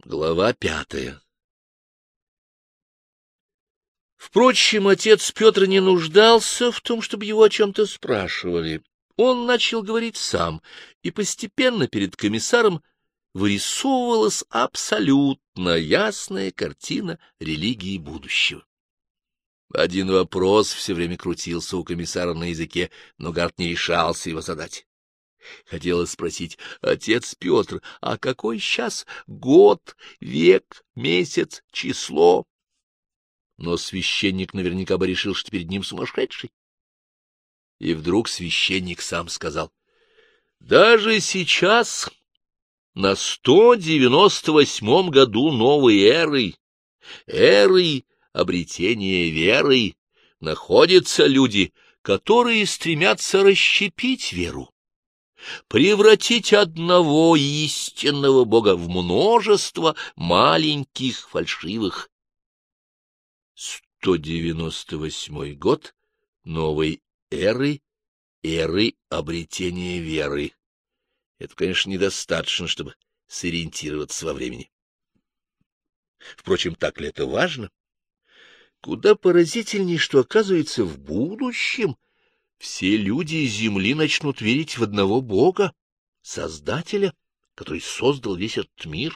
Глава 5. Впрочем, отец Петр не нуждался в том, чтобы его о чем-то спрашивали. Он начал говорить сам, и постепенно перед комиссаром вырисовывалась абсолютно ясная картина религии будущего. Один вопрос все время крутился у комиссара на языке, но Гард не решался его задать. Хотелось спросить: отец Петр, а какой сейчас год, век, месяц, число? Но священник наверняка бы решил, что перед ним сумасшедший. И вдруг священник сам сказал: даже сейчас, на 198-м году новой эры обретения веры, находятся люди, которые стремятся расщепить веру, превратить одного истинного Бога в множество маленьких фальшивых. 198 год новой эры обретения веры. Это, конечно, недостаточно, чтобы сориентироваться во времени. Впрочем, так ли это важно? Куда поразительнее, что, оказывается, в будущем все люди Земли начнут верить в одного Бога, Создателя, который создал весь этот мир.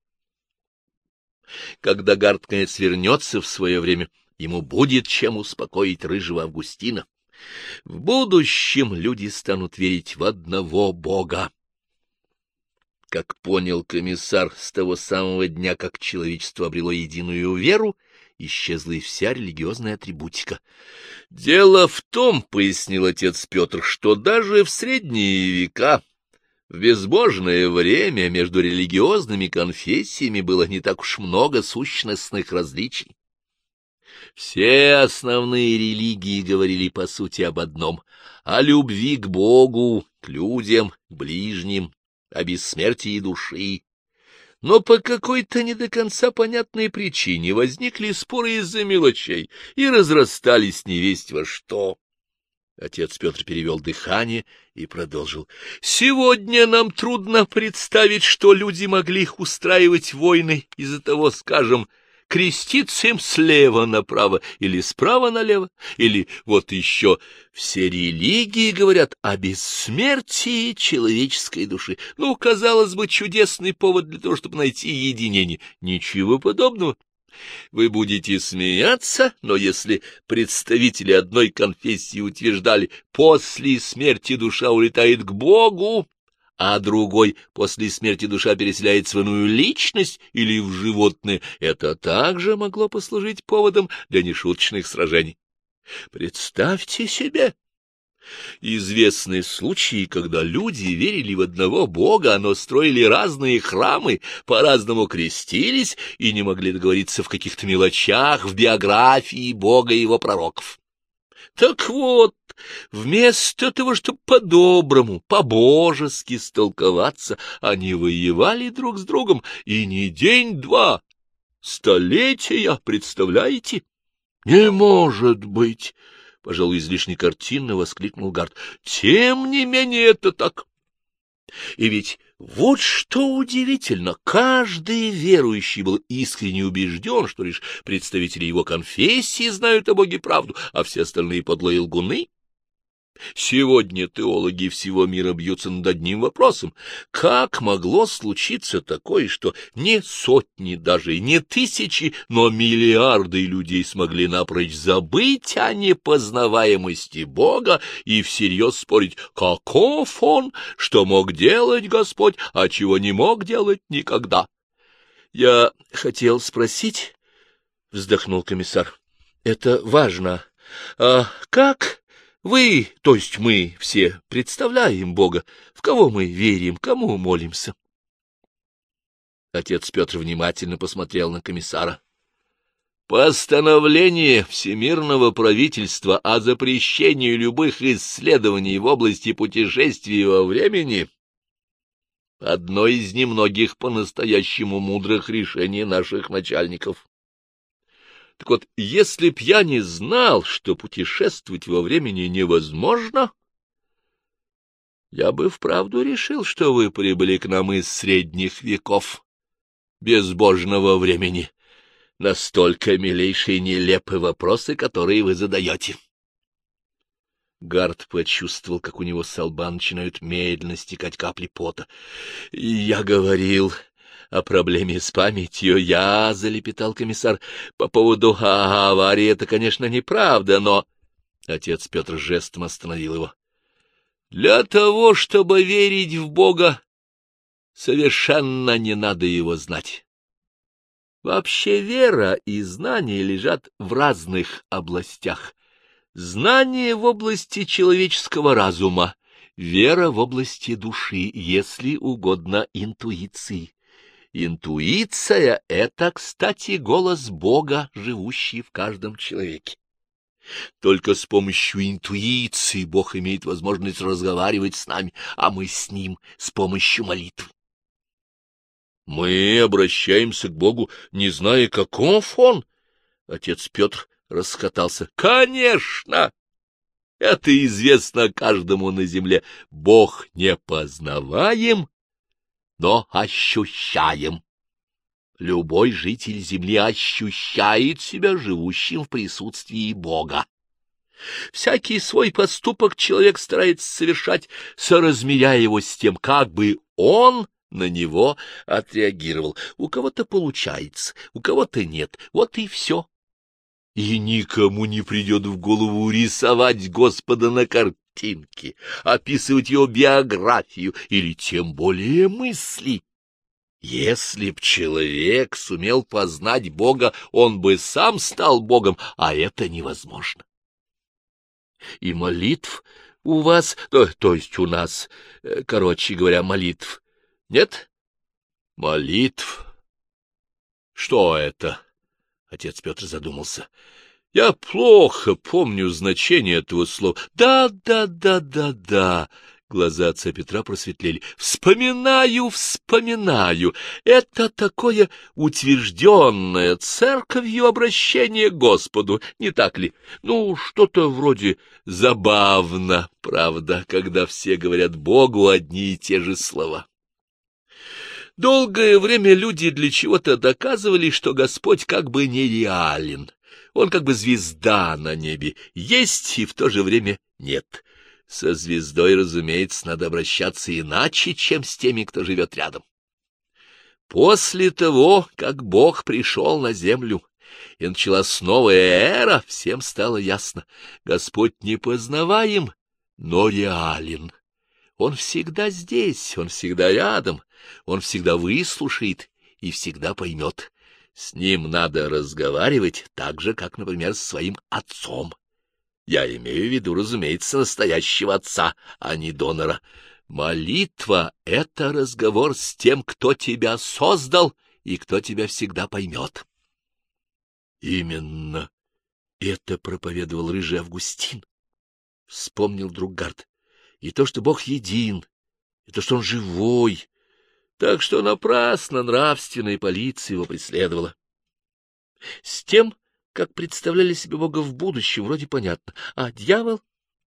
Когда Гард, наконец, вернется в свое время, ему будет чем успокоить рыжего Августина. В будущем люди станут верить в одного Бога. Как понял комиссар, с того самого дня, как человечество обрело единую веру, исчезла и вся религиозная атрибутика. Дело в том, — пояснил отец Петр, — что даже в средние века, в безбожное время, между религиозными конфессиями было не так уж много сущностных различий. Все основные религии говорили, по сути, об одном — о любви к Богу, к людям, к ближним, о бессмертии души. Но по какой-то не до конца понятной причине возникли споры из-за мелочей и разрастались невесть во что. Отец Петр перевел дыхание и продолжил. Сегодня нам трудно представить, что люди могли устраивать войны из-за того, скажем, креститься им слева направо или справа налево, или вот еще все религии говорят о бессмертии человеческой души. Ну, казалось бы, чудесный повод для того, чтобы найти единение. Ничего подобного. Вы будете смеяться, но если представители одной конфессии утверждали, после смерти душа улетает к Богу, а другой после смерти душа переселяется в иную личность или в животное, это также могло послужить поводом для нешуточных сражений. Представьте себе! Известны случаи, когда люди верили в одного Бога, но строили разные храмы, по-разному крестились и не могли договориться в каких-то мелочах в биографии Бога и его пророков. Так вот, вместо того, чтобы по-доброму, по-божески столковаться, они воевали друг с другом, и не день-два, столетия, представляете? — Не может быть! — пожалуй, излишне картинно воскликнул Гард. — Тем не менее это так. И ведь вот что удивительно, каждый верующий был искренне убежден, что лишь представители его конфессии знают о Боге правду, а все остальные подлые лгуны. Сегодня теологи всего мира бьются над одним вопросом. Как могло случиться такое, что не сотни, даже не тысячи, но миллиарды людей смогли напрочь забыть о непознаваемости Бога и всерьез спорить, каков Он, что мог делать Господь, а чего не мог делать никогда? — Я хотел спросить, — вздохнул комиссар, — это важно, а как... Вы, то есть мы все, представляем Бога, в кого мы верим, кому молимся. Отец Петр внимательно посмотрел на комиссара. Постановление Всемирного правительства о запрещении любых исследований в области путешествий во времени — одно из немногих по-настоящему мудрых решений наших начальников. Так вот, если б я не знал, что путешествовать во времени невозможно, я бы вправду решил, что вы прибыли к нам из средних веков, безбожного времени. Настолько, милейшие, нелепы вопросы, которые вы задаете. Гард почувствовал, как у него со лба начинают медленно стекать капли пота. — Я говорил о проблеме с памятью. — залепетал комиссар, — по поводу аварии. Это, конечно, неправда, но... Отец Петр жестом остановил его. — Для того, чтобы верить в Бога, совершенно не надо его знать. Вообще вера и знание лежат в разных областях. Знание в области человеческого разума, вера в области души, если угодно, интуиции. Интуиция — это, кстати, голос Бога, живущий в каждом человеке. Только с помощью интуиции Бог имеет возможность разговаривать с нами, а мы с Ним с помощью молитвы. Мы обращаемся к Богу, не зная, каков Он. Отец Петр расхотался. Конечно! Это известно каждому на земле. Бог не познаваем, но ощущаем. Любой житель земли ощущает себя живущим в присутствии Бога. Всякий свой поступок человек старается совершать, соразмеряя его с тем, как бы он на него отреагировал. У кого-то получается, у кого-то нет. Вот и все. И никому не придет в голову рисовать Господа на картинке, описывать его биографию или тем более мысли. Если б человек сумел познать Бога, он бы сам стал Богом, а это невозможно. И молитв у вас, то есть у нас, короче говоря, молитв нет? Молитв? Что это? Отец Петр задумался. Я плохо помню значение этого слова. Да. Глаза отца Петра просветлели. Вспоминаю. Это такое утвержденное церковью обращение к Господу, не так ли? Ну, что-то вроде забавно, правда, когда все говорят Богу одни и те же слова. Долгое время люди для чего-то доказывали, что Господь как бы нереален. Он как бы звезда на небе, есть и в то же время нет. Со звездой, разумеется, надо обращаться иначе, чем с теми, кто живет рядом. После того, как Бог пришел на землю, и началась новая эра, всем стало ясно: Господь непознаваем, но реален. Он всегда здесь, он всегда рядом, он всегда выслушает и всегда поймет. С ним надо разговаривать так же, как, например, с своим отцом. Я имею в виду, разумеется, настоящего отца, а не донора. Молитва — это разговор с тем, кто тебя создал и кто тебя всегда поймет. Именно это проповедовал рыжий Августин. Вспомнил друг Гард. И то, что Бог един, и то, что Он живой. Так что напрасно нравственная полиция его преследовала. С тем, как представляли себе Бога в будущем, вроде понятно. А дьявол?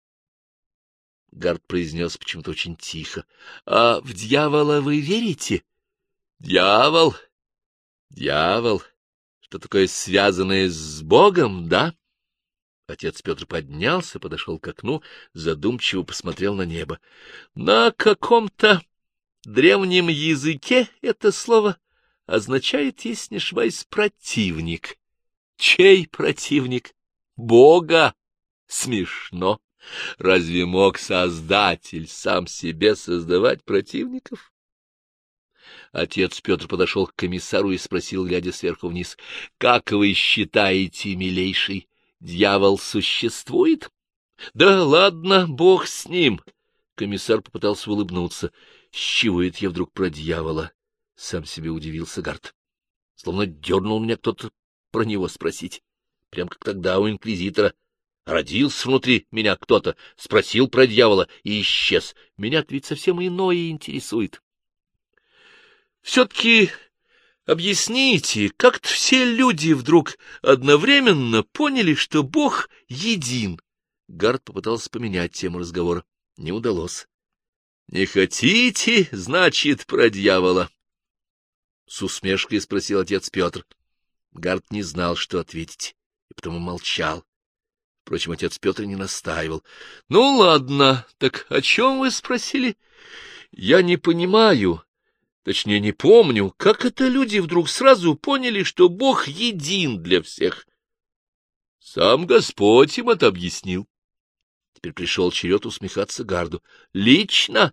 Гард произнес почему-то очень тихо. — А в дьявола вы верите? — Дьявол? Дьявол? Что такое связанное с Богом, да? Отец Петр поднялся, подошел к окну, задумчиво посмотрел на небо. На каком-то древнем языке это слово означает, если не ошибаюсь, противник. Чей противник? Бога? Смешно. Разве мог Создатель сам себе создавать противников? Отец Петр подошел к комиссару и спросил, глядя сверху вниз: — Как вы считаете, милейший, дьявол существует? — Да ладно, Бог с ним. Комиссар попытался улыбнуться. — С чего это я вдруг про дьявола? Сам себе удивился Гард. Словно дернул меня кто-то про него спросить. Прям как тогда у инквизитора. Родился внутри меня кто-то, спросил про дьявола и исчез. Меня-то ведь совсем иное интересует. Все-таки объясните, как-то все люди вдруг одновременно поняли, что Бог един. Гард попытался поменять тему разговора. Не удалось. — Не хотите, значит, про дьявола? — с усмешкой спросил отец Петр. Гард не знал, что ответить, и потому молчал. Впрочем, отец Петр не настаивал. — Ну, ладно, так о чем вы спросили? — Я не понимаю, точнее, не помню, как это люди вдруг сразу поняли, что Бог един для всех. Сам Господь им это объяснил. Теперь пришел черед усмехаться Гарду. — Лично?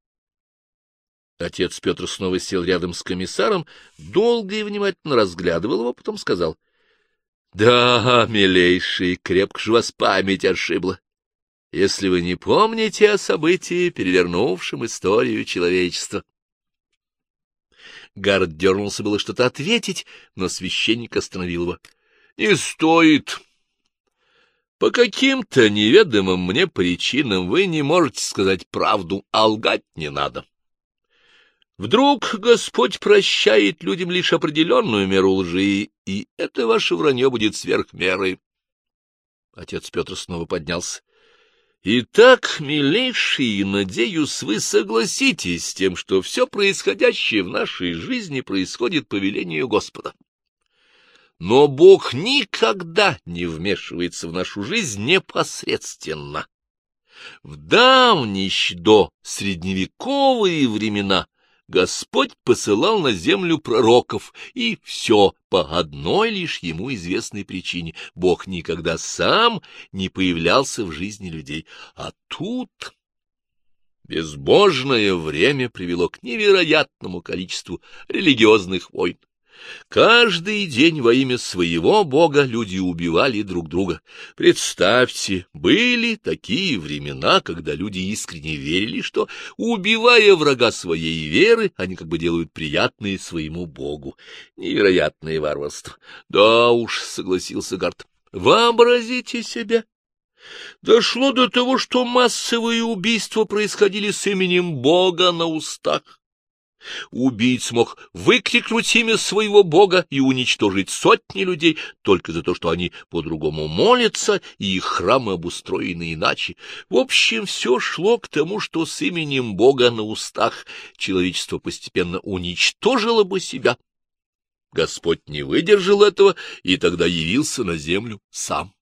Отец Петр снова сел рядом с комиссаром, долго и внимательно разглядывал его, потом сказал: — Да, милейший, крепко же вас память ошибла, если вы не помните о событии, перевернувшем историю человечества. Гард дернулся было что-то ответить, но священник остановил его. — Не стоит. По каким-то неведомым мне причинам вы не можете сказать правду, а лгать не надо. Вдруг Господь прощает людям лишь определенную меру лжи, и это ваше вранье будет сверх меры. Отец Петр снова поднялся. — Итак, милейшие, надеюсь, вы согласитесь с тем, что все происходящее в нашей жизни происходит по велению Господа. Но Бог никогда не вмешивается в нашу жизнь непосредственно. В давние до средневековые времена Господь посылал на землю пророков, и все по одной лишь ему известной причине. Бог никогда сам не появлялся в жизни людей. А тут безбожное время привело к невероятному количеству религиозных войн. Каждый день во имя своего бога люди убивали друг друга. Представьте, были такие времена, когда люди искренне верили, что, убивая врага своей веры, они как бы делают приятное своему богу. Невероятное варварство. Да уж, согласился Гард. Вообразите себе. Дошло до того, что массовые убийства происходили с именем Бога на устах. Убийца мог выкрикнуть имя своего бога и уничтожить сотни людей только за то, что они по-другому молятся, и их храмы обустроены иначе. В общем, все шло к тому, что с именем Бога на устах человечество постепенно уничтожило бы себя. Господь не выдержал этого и тогда явился на землю сам.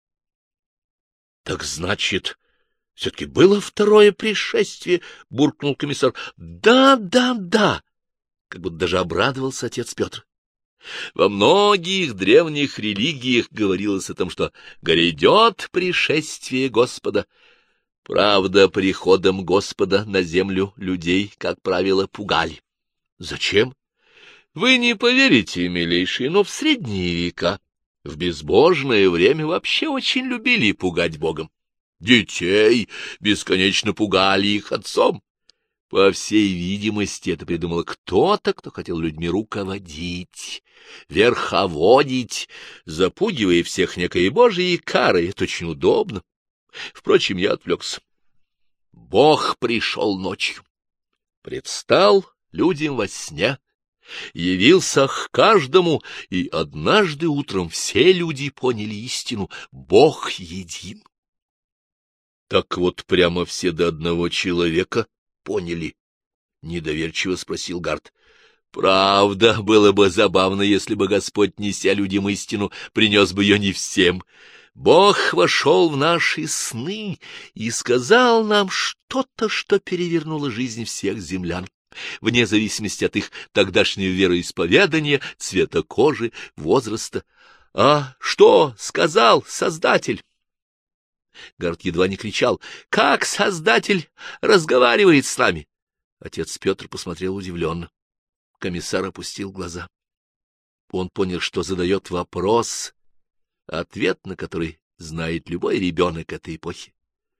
— Так значит, все-таки было второе пришествие? — буркнул комиссар. — Да, да, да! Как будто даже обрадовался отец Петр. Во многих древних религиях говорилось о том, что грядет пришествие Господа. Правда, приходом Господа на землю людей, как правило, пугали. Зачем? Вы не поверите, милейшие, но в средние века, в безбожное время, вообще очень любили пугать Богом. Детей бесконечно пугали их отцом. По всей видимости, это придумал кто-то, кто хотел людьми руководить, верховодить, запугивая всех некой божьей карой. Это очень удобно. Впрочем, я отвлекся. Бог пришел ночью, предстал людям во сне, явился к каждому, и однажды утром все люди поняли истину — Бог един. Так вот, прямо все до одного человека поняли? — недоверчиво спросил Гард. — Правда, было бы забавно, если бы Господь, неся людям истину, принес бы ее не всем. Бог вошел в наши сны и сказал нам что-то, что перевернуло жизнь всех землян, вне зависимости от их тогдашнего вероисповедания, цвета кожи, возраста. — А что сказал Создатель? Гард едва не кричал: — Как Создатель разговаривает с нами? Отец Петр посмотрел удивленно. Комиссар опустил глаза. Он понял, что задает вопрос, ответ на который знает любой ребенок этой эпохи.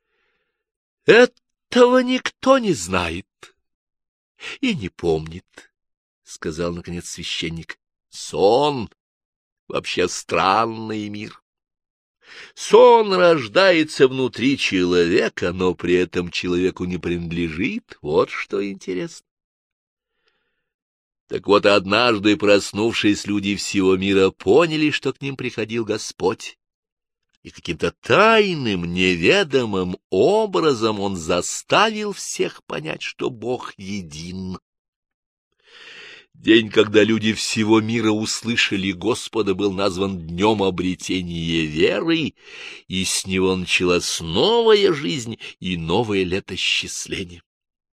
— Этого никто не знает и не помнит, — сказал, наконец, священник. — Сон — вообще странный мир. Сон рождается внутри человека, но при этом человеку не принадлежит. Вот что интересно. Так вот, однажды, проснувшись, люди всего мира поняли, что к ним приходил Господь, и каким-то тайным, неведомым образом он заставил всех понять, что Бог един. День, когда люди всего мира услышали Господа, был назван днем обретения веры, и с него началась новая жизнь и новое летосчисление.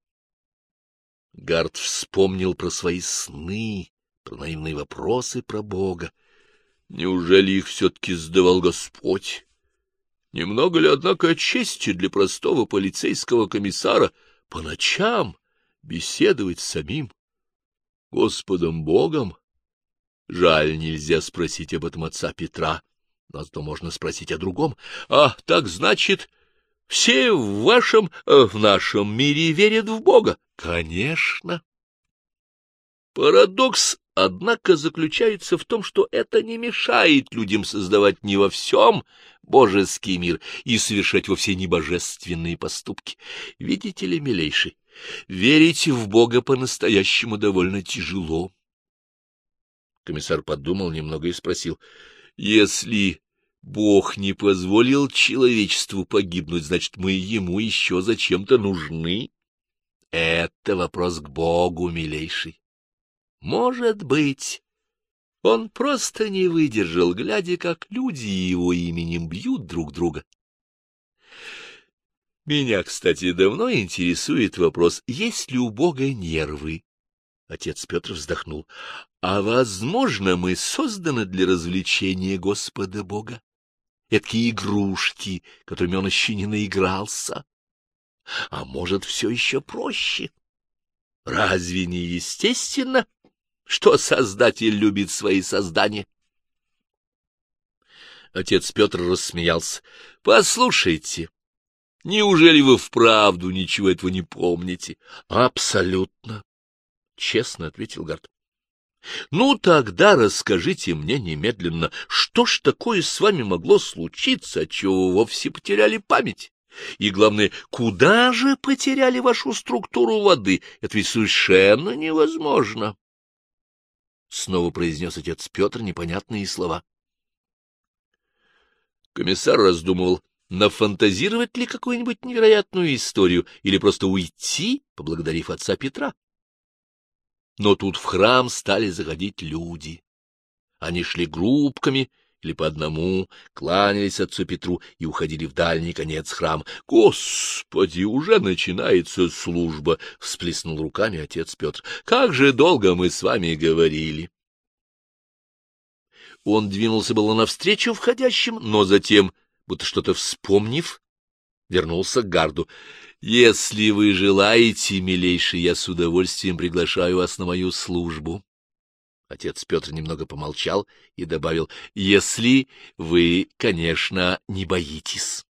Гард вспомнил про свои сны, про наивные вопросы про Бога. Неужели их все-таки сдавал Господь? Немного ли, однако, чести для простого полицейского комиссара по ночам беседовать с самим Господом Богом? Жаль, нельзя спросить об этом отца Петра, но зато можно спросить о другом. А так, значит, все в нашем мире верят в Бога? Конечно. Парадокс, однако, заключается в том, что это не мешает людям создавать не во всем божеский мир и совершать вовсе не божественные поступки. Видите ли, милейший, верить в Бога по-настоящему довольно тяжело. Комиссар подумал немного и спросил: если Бог не позволил человечеству погибнуть, значит, мы ему еще зачем-то нужны? Это вопрос к Богу, милейший. Может быть, он просто не выдержал, глядя, как люди его именем бьют друг друга. Меня, кстати, давно интересует вопрос, есть ли у Бога нервы? Отец Петр вздохнул. А возможно, мы созданы для развлечения Господа Бога? Эдакие игрушки, которыми он еще не наигрался. А может, все еще проще? Разве не естественно, что Создатель любит свои создания? Отец Петр рассмеялся. — Послушайте, неужели вы вправду ничего этого не помните? — Абсолютно, — честно ответил Гард. — Ну, тогда расскажите мне немедленно, что ж такое с вами могло случиться, отчего вы вовсе потеряли память? И, главное, куда же потеряли вашу структуру воды? Это ведь совершенно невозможно. Снова произнес отец Петр непонятные слова. Комиссар раздумывал, нафантазировать ли какую-нибудь невероятную историю или просто уйти, поблагодарив отца Петра. Но тут в храм стали заходить люди. Они шли группками или по одному, кланялись отцу Петру и уходили в дальний конец храма. — Господи, уже начинается служба! — всплеснул руками отец Петр. — Как же долго мы с вами говорили! Он двинулся было навстречу входящим, но затем, будто что-то вспомнив, вернулся к Гарду. — Если вы желаете, милейший, я с удовольствием приглашаю вас на мою службу. Отец Петр немного помолчал и добавил: — если вы, конечно, не боитесь.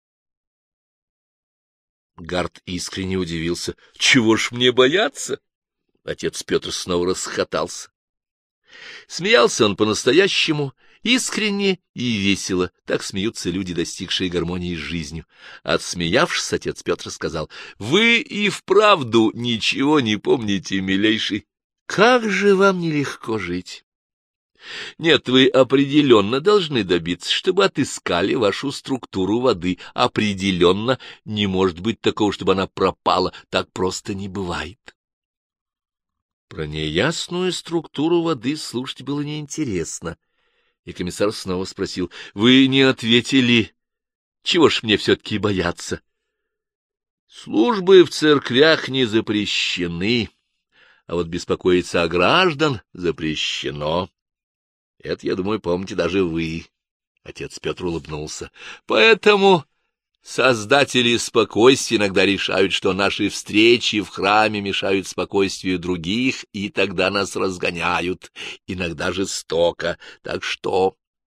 Гард искренне удивился. — Чего ж мне бояться? Отец Петр снова расхохотался. Смеялся он по-настоящему, искренне и весело. Так смеются люди, достигшие гармонии с жизнью. Отсмеявшись, отец Петр сказал: — Вы и вправду ничего не помните, милейший. Как же вам нелегко жить? Нет, вы определенно должны добиться, чтобы отыскали вашу структуру воды. Определенно не может быть такого, чтобы она пропала. Так просто не бывает. Про неясную структуру воды слушать было неинтересно. И комиссар снова спросил: — Вы не ответили, чего ж мне все-таки бояться? Службы в церквях не запрещены. А вот беспокоиться о граждан запрещено. Это, я думаю, помните даже вы. Отец Петр улыбнулся. Поэтому создатели спокойствия иногда решают, что наши встречи в храме мешают спокойствию других, и тогда нас разгоняют, иногда жестоко. Так что...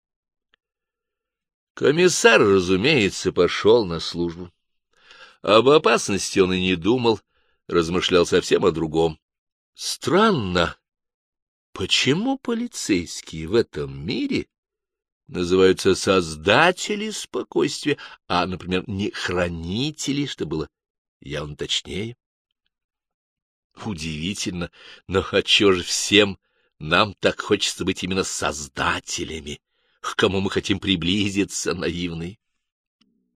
Комиссар, разумеется, пошел на службу. Об опасности он и не думал, размышлял совсем о другом. Странно, почему полицейские в этом мире называются создатели спокойствия, а, например, не хранители, что было явно точнее? Удивительно, но отчего же всем нам так хочется быть именно создателями, к кому мы хотим приблизиться, наивные?